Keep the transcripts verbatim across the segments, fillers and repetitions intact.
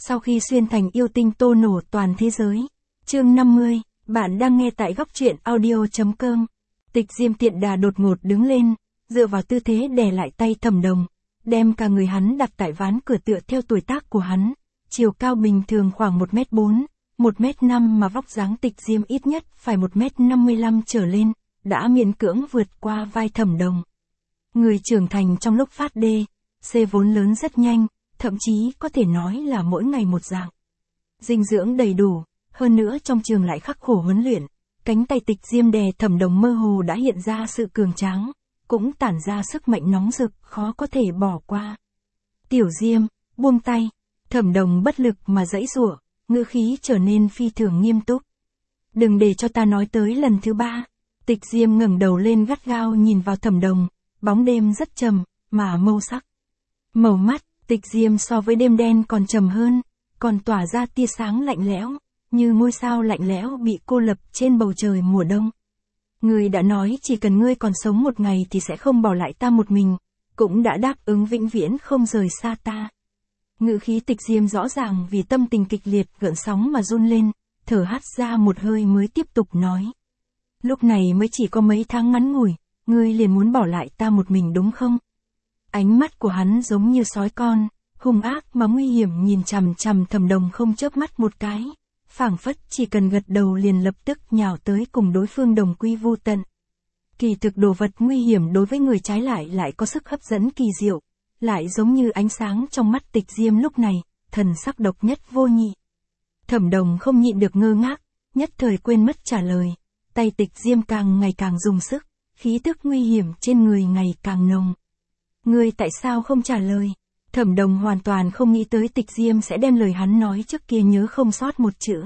Sau khi xuyên thành yêu tinh tô nổ toàn thế giới. Chương năm mươi, bạn đang nghe tại góc truyện audio.com. Tịch Diêm tiện đà đột ngột đứng lên, dựa vào tư thế đè lại tay Thẩm Đồng, đem cả người hắn đặt tại ván cửa tựa theo tuổi tác của hắn, chiều cao bình thường khoảng một mét bốn, một mét năm mà vóc dáng Tịch Diêm ít nhất phải một mét năm mươi lăm trở lên, đã miễn cưỡng vượt qua vai Thẩm Đồng. Người trưởng thành trong lúc phát đê, xê vốn lớn rất nhanh, thậm chí có thể nói là mỗi ngày một dạng. Dinh dưỡng đầy đủ, hơn nữa trong trường lại khắc khổ huấn luyện, cánh tay Tịch Diêm đè Thẩm Đồng mơ hồ đã hiện ra sự cường tráng, cũng tản ra sức mạnh nóng rực khó có thể bỏ qua. Tiểu Diêm, buông tay, Thẩm Đồng bất lực mà giãy giụa, ngữ khí trở nên phi thường nghiêm túc. Đừng để cho ta nói tới lần thứ ba. Tịch Diêm ngẩng đầu lên gắt gao nhìn vào Thẩm Đồng, bóng đêm rất trầm, mà mâu sắc. Màu mắt, Tịch Diêm so với đêm đen còn trầm hơn, còn tỏa ra tia sáng lạnh lẽo, như ngôi sao lạnh lẽo bị cô lập trên bầu trời mùa đông. Ngươi đã nói chỉ cần ngươi còn sống một ngày thì sẽ không bỏ lại ta một mình, cũng đã đáp ứng vĩnh viễn không rời xa ta. Ngữ khí Tịch Diêm rõ ràng vì tâm tình kịch liệt gợn sóng mà run lên, thở hắt ra một hơi mới tiếp tục nói. Lúc này mới chỉ có mấy tháng ngắn ngủi, ngươi liền muốn bỏ lại ta một mình đúng không? Ánh mắt của hắn giống như sói con, hung ác mà nguy hiểm nhìn chằm chằm Thẩm Đồng không chớp mắt một cái, phảng phất chỉ cần gật đầu liền lập tức nhào tới cùng đối phương đồng quy vu tận. Kỳ thực đồ vật nguy hiểm đối với người trái lại lại có sức hấp dẫn kỳ diệu, lại giống như ánh sáng trong mắt Tịch Diêm lúc này, thần sắc độc nhất vô nhị. Thẩm Đồng không nhịn được ngơ ngác, nhất thời quên mất trả lời, tay Tịch Diêm càng ngày càng dùng sức, khí tức nguy hiểm trên người ngày càng nồng. Ngươi tại sao không trả lời? Thẩm Đồng hoàn toàn không nghĩ tới Tịch Diêm sẽ đem lời hắn nói trước kia nhớ không sót một chữ.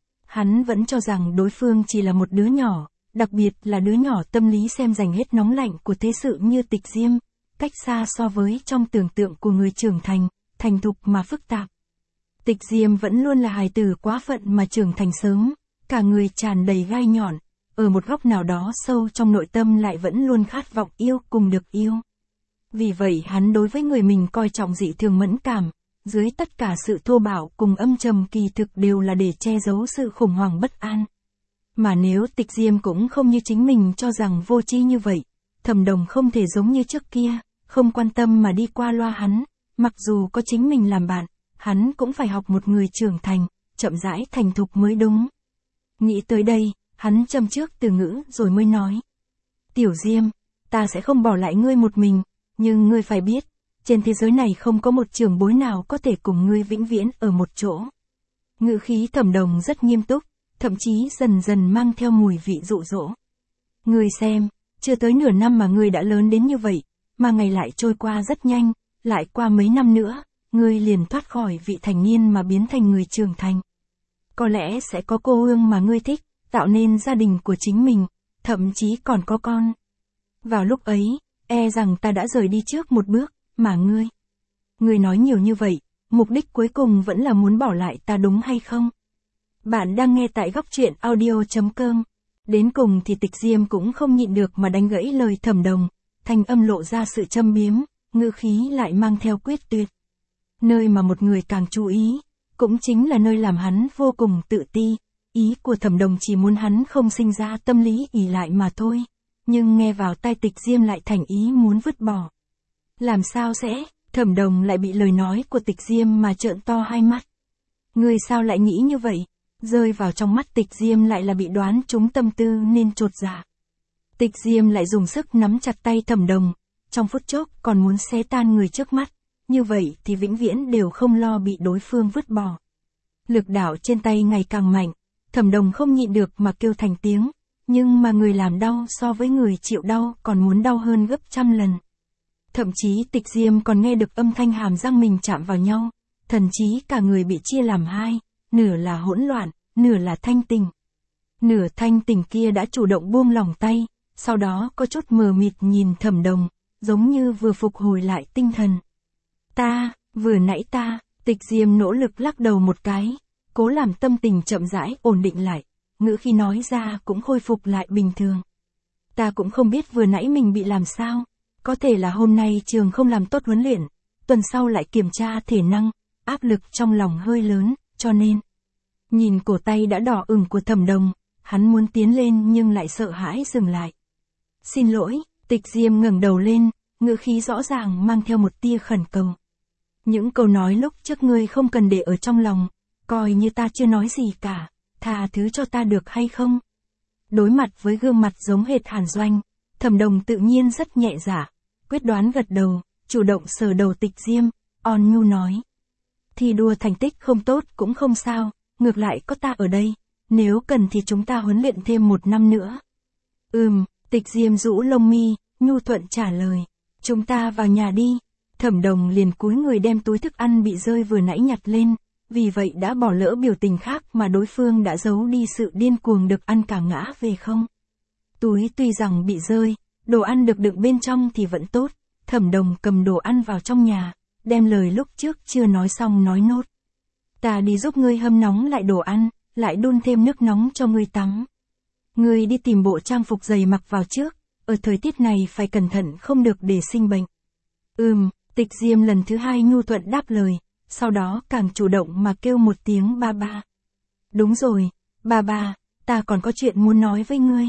Hắn vẫn cho rằng đối phương chỉ là một đứa nhỏ, đặc biệt là đứa nhỏ tâm lý xem dành hết nóng lạnh của thế sự như Tịch Diêm, cách xa so với trong tưởng tượng của người trưởng thành, thành thục mà phức tạp. Tịch Diêm vẫn luôn là hài tử quá phận mà trưởng thành sớm, cả người tràn đầy gai nhọn, ở một góc nào đó sâu trong nội tâm lại vẫn luôn khát vọng yêu cùng được yêu. Vì vậy hắn đối với người mình coi trọng dị thường mẫn cảm, dưới tất cả sự thô bạo cùng âm trầm kỳ thực đều là để che giấu sự khủng hoảng bất an. Mà nếu Tịch Diêm cũng không như chính mình cho rằng vô tri như vậy, Thẩm Đồng không thể giống như trước kia, không quan tâm mà đi qua loa hắn, mặc dù có chính mình làm bạn, hắn cũng phải học một người trưởng thành, chậm rãi thành thục mới đúng. Nghĩ tới đây, hắn châm trước từ ngữ rồi mới nói. Tiểu Diêm, ta sẽ không bỏ lại ngươi một mình. Nhưng ngươi phải biết, trên thế giới này không có một trưởng bối nào có thể cùng ngươi vĩnh viễn ở một chỗ. Ngữ khí Thẩm Đồng rất nghiêm túc, thậm chí dần dần mang theo mùi vị dụ dỗ. Ngươi xem, chưa tới nửa năm mà ngươi đã lớn đến như vậy, mà ngày lại trôi qua rất nhanh, lại qua mấy năm nữa, ngươi liền thoát khỏi vị thành niên mà biến thành người trưởng thành. Có lẽ sẽ có cô ương mà ngươi thích, tạo nên gia đình của chính mình, thậm chí còn có con. Vào lúc ấy, e rằng ta đã rời đi trước một bước, mà ngươi. Ngươi nói nhiều như vậy, mục đích cuối cùng vẫn là muốn bỏ lại ta đúng hay không? Bạn đang nghe tại góc truyện audio.com. Đến cùng thì Tịch Diêm cũng không nhịn được mà đánh gãy lời Thẩm Đồng, thanh âm lộ ra sự châm biếm, ngữ khí lại mang theo quyết tuyệt. Nơi mà một người càng chú ý, cũng chính là nơi làm hắn vô cùng tự ti, ý của Thẩm Đồng chỉ muốn hắn không sinh ra tâm lý ỷ lại mà thôi. Nhưng nghe vào tai Tịch Diêm lại thành ý muốn vứt bỏ. Làm sao sẽ, Thẩm Đồng lại bị lời nói của Tịch Diêm mà trợn to hai mắt. Ngươi sao lại nghĩ như vậy? Rơi vào trong mắt Tịch Diêm lại là bị đoán trúng tâm tư nên chột dạ. Tịch Diêm lại dùng sức nắm chặt tay Thẩm Đồng, trong phút chốc còn muốn xé tan người trước mắt, như vậy thì vĩnh viễn đều không lo bị đối phương vứt bỏ. Lực đạo trên tay ngày càng mạnh, Thẩm Đồng không nhịn được mà kêu thành tiếng. Nhưng mà người làm đau so với người chịu đau còn muốn đau hơn gấp trăm lần. Thậm chí Tịch Diêm còn nghe được âm thanh hàm răng mình chạm vào nhau, thậm chí cả người bị chia làm hai, nửa là hỗn loạn, nửa là thanh tình. Nửa thanh tình kia đã chủ động buông lỏng tay, sau đó có chút mờ mịt nhìn Thẩm Đồng, giống như vừa phục hồi lại tinh thần. Ta, vừa nãy ta, Tịch Diêm nỗ lực lắc đầu một cái, cố làm tâm tình chậm rãi ổn định lại. Ngữ khi nói ra cũng khôi phục lại bình thường. Ta cũng không biết vừa nãy mình bị làm sao, có thể là hôm nay trường không làm tốt huấn luyện, tuần sau lại kiểm tra thể năng, áp lực trong lòng hơi lớn, cho nên. Nhìn cổ tay đã đỏ ửng của Thẩm Đồng, hắn muốn tiến lên nhưng lại sợ hãi dừng lại. Xin lỗi, Tịch Diêm ngẩng đầu lên, ngữ khí rõ ràng mang theo một tia khẩn cầu. Những câu nói lúc trước ngươi không cần để ở trong lòng, coi như ta chưa nói gì cả, tha thứ cho ta được hay không? Đối mặt với gương mặt giống hệt Hàn Doanh, Thẩm Đồng tự nhiên rất nhẹ dạ, quyết đoán gật đầu, chủ động sờ đầu Tịch Diêm, ôn nhu nói. Thi đua thành tích không tốt cũng không sao, ngược lại có ta ở đây, nếu cần thì chúng ta huấn luyện thêm một năm nữa. Ừm, Tịch Diêm rũ lông mi, nhu thuận trả lời, chúng ta vào nhà đi. Thẩm Đồng liền cúi người đem túi thức ăn bị rơi vừa nãy nhặt lên, vì vậy đã bỏ lỡ biểu tình khác mà đối phương đã giấu đi sự điên cuồng được ăn cả ngã về không. Túi tuy rằng bị rơi, đồ ăn được đựng bên trong thì vẫn tốt, Thẩm Đồng cầm đồ ăn vào trong nhà, đem lời lúc trước chưa nói xong nói nốt. Ta đi giúp ngươi hâm nóng lại đồ ăn, lại đun thêm nước nóng cho ngươi tắm. Ngươi đi tìm bộ trang phục dày mặc vào trước, ở thời tiết này phải cẩn thận không được để sinh bệnh. Ừm, Tịch Diêm lần thứ hai nhu thuận đáp lời, sau đó càng chủ động mà kêu một tiếng ba ba. Đúng rồi, ba ba, ta còn có chuyện muốn nói với ngươi.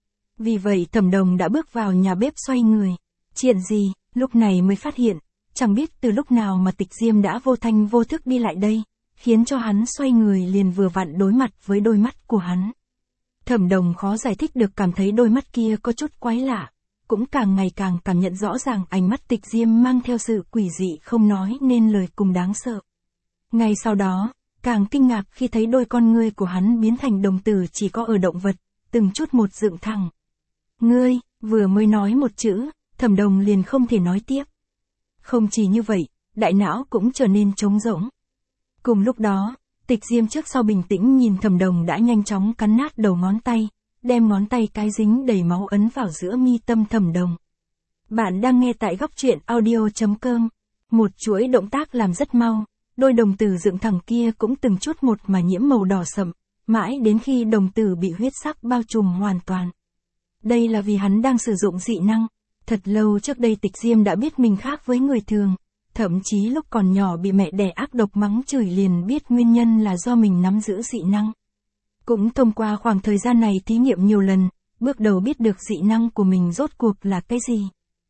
Vì vậy Thẩm Đồng đã bước vào nhà bếp xoay người. Chuyện gì, lúc này mới phát hiện, chẳng biết từ lúc nào mà Tịch Diêm đã vô thanh vô thức đi lại đây, khiến cho hắn xoay người liền vừa vặn đối mặt với đôi mắt của hắn. Thẩm Đồng khó giải thích được cảm thấy đôi mắt kia có chút quái lạ, cũng càng ngày càng cảm nhận rõ ràng ánh mắt Tịch Diêm mang theo sự quỷ dị không nói nên lời cùng đáng sợ. Ngay sau đó, càng kinh ngạc khi thấy đôi con ngươi của hắn biến thành đồng tử chỉ có ở động vật, từng chút một dựng thẳng. Ngươi, vừa mới nói một chữ, Thẩm Đồng liền không thể nói tiếp. Không chỉ như vậy, đại não cũng trở nên trống rỗng. Cùng lúc đó, Tịch Diêm trước sau bình tĩnh nhìn Thẩm Đồng đã nhanh chóng cắn nát đầu ngón tay, đem ngón tay cái dính đầy máu ấn vào giữa mi tâm Thẩm Đồng. Bạn đang nghe tại góc truyện audio chấm com. Một chuỗi động tác làm rất mau, đôi đồng tử dựng thẳng kia cũng từng chút một mà nhiễm màu đỏ sậm, mãi đến khi đồng tử bị huyết sắc bao trùm hoàn toàn. Đây là vì hắn đang sử dụng dị năng. Thật lâu trước đây Tịch Diêm đã biết mình khác với người thường, thậm chí lúc còn nhỏ bị mẹ đẻ ác độc mắng chửi liền biết nguyên nhân là do mình nắm giữ dị năng. Cũng thông qua khoảng thời gian này thí nghiệm nhiều lần, bước đầu biết được dị năng của mình rốt cuộc là cái gì.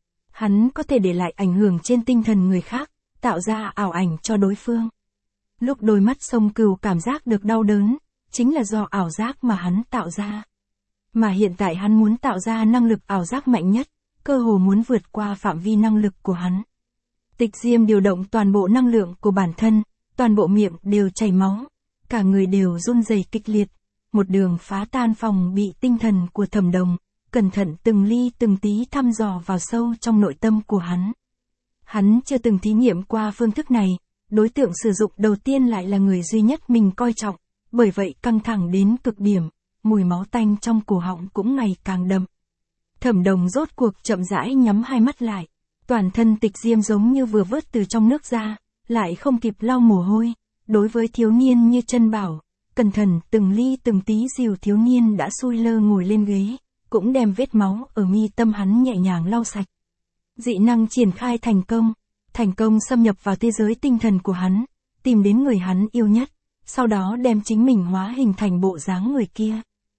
Hắn có thể để lại ảnh hưởng trên tinh thần người khác, tạo ra ảo ảnh cho đối phương. Lúc đôi mắt Sông Cừu cảm giác được đau đớn, chính là do ảo giác mà hắn tạo ra. Mà hiện tại hắn muốn tạo ra năng lực ảo giác mạnh nhất, cơ hồ muốn vượt qua phạm vi năng lực của hắn. Tịch Diêm điều động toàn bộ năng lượng của bản thân, toàn bộ miệng đều chảy máu, cả người đều run rẩy kịch liệt, một đường phá tan phòng bị tinh thần của Thẩm Đồng, cẩn thận từng ly từng tí thăm dò vào sâu trong nội tâm của hắn. Hắn chưa từng thí nghiệm qua phương thức này, đối tượng sử dụng đầu tiên lại là người duy nhất mình coi trọng, bởi vậy căng thẳng đến cực điểm, mùi máu tanh trong cổ họng cũng ngày càng đậm. Thẩm Đồng rốt cuộc chậm rãi nhắm hai mắt lại, toàn thân Tịch Diêm giống như vừa vớt từ trong nước ra, lại không kịp lau mồ hôi, đối với thiếu niên như chân bảo, cẩn thận từng ly từng tí dìu thiếu niên đã xui lơ ngồi lên ghế, cũng đem vết máu ở mi tâm hắn nhẹ nhàng lau sạch. Dị năng triển khai thành công, thành công xâm nhập vào thế giới tinh thần của hắn, tìm đến người hắn yêu nhất, sau đó đem chính mình hóa hình thành bộ dáng người kia.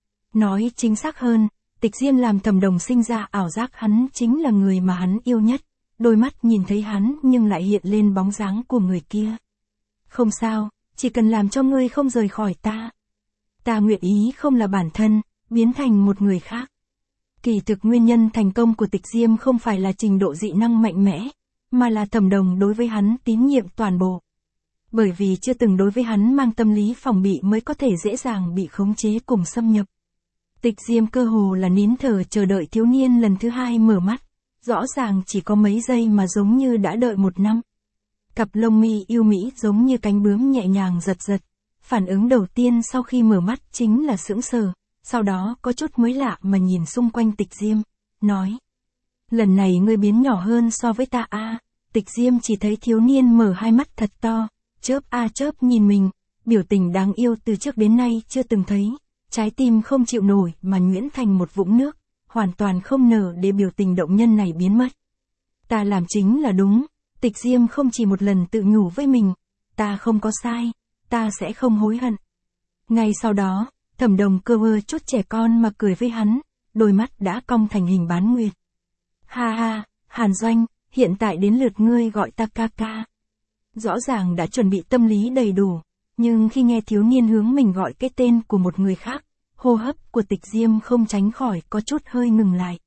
Nói chính xác hơn, Tịch Diêm làm Thẩm Đồng sinh ra ảo giác hắn chính là người mà hắn yêu nhất, đôi mắt nhìn thấy hắn nhưng lại hiện lên bóng dáng của người kia. Không sao, chỉ cần làm cho ngươi không rời khỏi ta. Ta nguyện ý không là bản thân, biến thành một người khác. Kỳ thực nguyên nhân thành công của Tịch Diêm không phải là trình độ dị năng mạnh mẽ, mà là Thẩm Đồng đối với hắn tín nhiệm toàn bộ. Bởi vì chưa từng đối với hắn mang tâm lý phòng bị mới có thể dễ dàng bị khống chế cùng xâm nhập. Tịch Diêm cơ hồ là nín thở chờ đợi thiếu niên lần thứ hai mở mắt, rõ ràng chỉ có mấy giây mà giống như đã đợi một năm. Cặp lông mi yêu mỹ giống như cánh bướm nhẹ nhàng giật giật, phản ứng đầu tiên sau khi mở mắt chính là sững sờ, sau đó có chút mới lạ mà nhìn xung quanh Tịch Diêm, nói. Lần này ngươi biến nhỏ hơn so với ta a. À. Tịch Diêm chỉ thấy thiếu niên mở hai mắt thật to, chớp a à chớp nhìn mình, biểu tình đáng yêu từ trước đến nay chưa từng thấy. Trái tim không chịu nổi mà nhuyễn thành một vũng nước, hoàn toàn không nở để biểu tình động nhân này biến mất. Ta làm chính là đúng, Tịch Diêm không chỉ một lần tự nhủ với mình, ta không có sai, ta sẽ không hối hận. Ngay sau đó, Thẩm Đồng cơ ơ chút trẻ con mà cười với hắn, đôi mắt đã cong thành hình bán nguyệt. Ha ha, Hàn Doanh, hiện tại đến lượt ngươi gọi ta ca ca. Rõ ràng đã chuẩn bị tâm lý đầy đủ, nhưng khi nghe thiếu niên hướng mình gọi cái tên của một người khác, hô hấp của Tịch Diêm không tránh khỏi có chút hơi ngừng lại.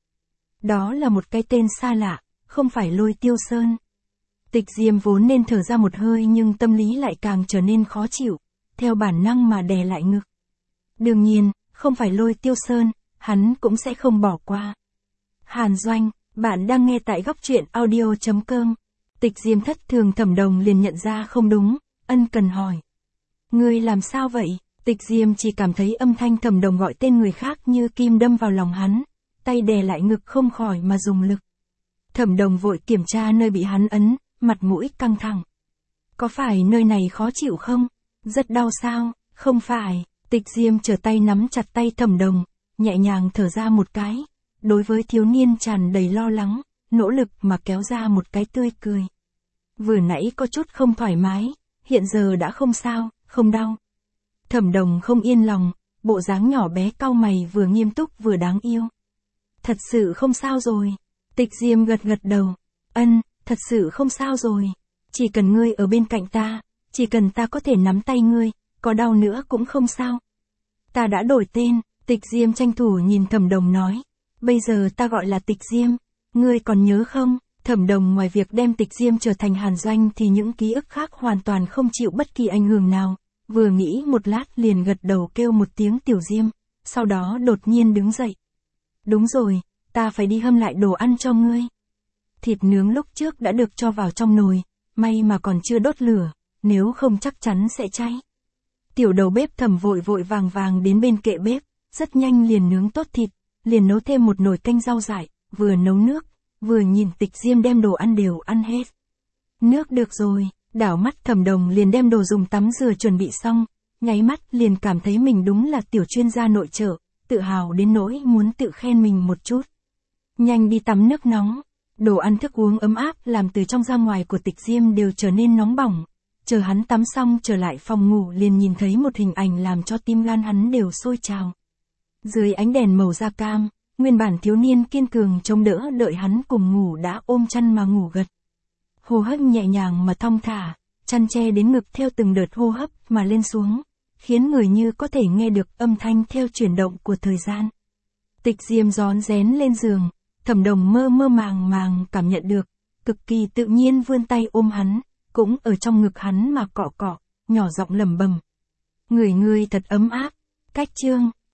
Đó là một cái tên xa lạ, không phải Lôi Tiêu Sơn. Tịch Diêm vốn nên thở ra một hơi nhưng tâm lý lại càng trở nên khó chịu, theo bản năng mà đè lại ngực. Đương nhiên, không phải Lôi Tiêu Sơn, hắn cũng sẽ không bỏ qua. Hàn Doanh, bạn đang nghe tại góc truyện audio chấm com. Tịch Diêm thất thường Thẩm Đồng liền nhận ra không đúng, ân cần hỏi. Ngươi làm sao vậy? Tịch Diêm chỉ cảm thấy âm thanh Thẩm Đồng gọi tên người khác như kim đâm vào lòng hắn, tay đè lại ngực không khỏi mà dùng lực. Thẩm Đồng vội kiểm tra nơi bị hắn ấn, mặt mũi căng thẳng. Có phải nơi này khó chịu không? Rất đau sao? Không phải. Tịch Diêm trở tay nắm chặt tay Thẩm Đồng, nhẹ nhàng thở ra một cái. Đối với thiếu niên tràn đầy lo lắng, nỗ lực mà kéo ra một cái tươi cười. Vừa nãy có chút không thoải mái, hiện giờ đã không sao, không đau. Thẩm Đồng không yên lòng, bộ dáng nhỏ bé cau mày vừa nghiêm túc vừa đáng yêu. Thật sự không sao rồi. Tịch Diêm gật gật đầu. Ân, thật sự không sao rồi. Chỉ cần ngươi ở bên cạnh ta, chỉ cần ta có thể nắm tay ngươi, có đau nữa cũng không sao. Ta đã đổi tên, Tịch Diêm tranh thủ nhìn Thẩm Đồng nói. Bây giờ ta gọi là Tịch Diêm, ngươi còn nhớ không? Thẩm Đồng ngoài việc đem Tịch Diêm trở thành Hàn Doanh thì những ký ức khác hoàn toàn không chịu bất kỳ ảnh hưởng nào. Vừa nghĩ một lát liền gật đầu kêu một tiếng Tiểu Diêm, sau đó đột nhiên đứng dậy. Đúng rồi, ta phải đi hâm lại đồ ăn cho ngươi. Thịt nướng lúc trước đã được cho vào trong nồi, may mà còn chưa đốt lửa, nếu không chắc chắn sẽ cháy. Tiểu đầu bếp Thẩm vội vội vàng vàng đến bên kệ bếp, rất nhanh liền nướng tốt thịt, liền nấu thêm một nồi canh rau dại, vừa nấu nước, vừa nhìn Tịch Diêm đem đồ ăn đều ăn hết. Nước được rồi, đảo mắt Thẩm Đồng liền đem đồ dùng tắm rửa chuẩn bị xong, nháy mắt liền cảm thấy mình đúng là tiểu chuyên gia nội trợ, tự hào đến nỗi muốn tự khen mình một chút. Nhanh đi tắm nước nóng, đồ ăn thức uống ấm áp làm từ trong ra ngoài của Tịch Diêm đều trở nên nóng bỏng. Chờ hắn tắm xong trở lại phòng ngủ liền nhìn thấy một hình ảnh làm cho tim gan hắn đều sôi trào. Dưới ánh đèn màu da cam, nguyên bản thiếu niên kiên cường chống đỡ đợi hắn cùng ngủ đã ôm chăn mà ngủ gật. Hô hấp nhẹ nhàng mà thong thả, chăn che đến ngực theo từng đợt hô hấp mà lên xuống, khiến người như có thể nghe được âm thanh theo chuyển động của thời gian. Tịch Diêm rón rén lên giường, Thẩm Đồng mơ mơ màng màng cảm nhận được, cực kỳ tự nhiên vươn tay ôm hắn, cũng ở trong ngực hắn mà cọ cọ, nhỏ giọng lẩm bẩm. Người ngươi thật ấm áp, cách chương.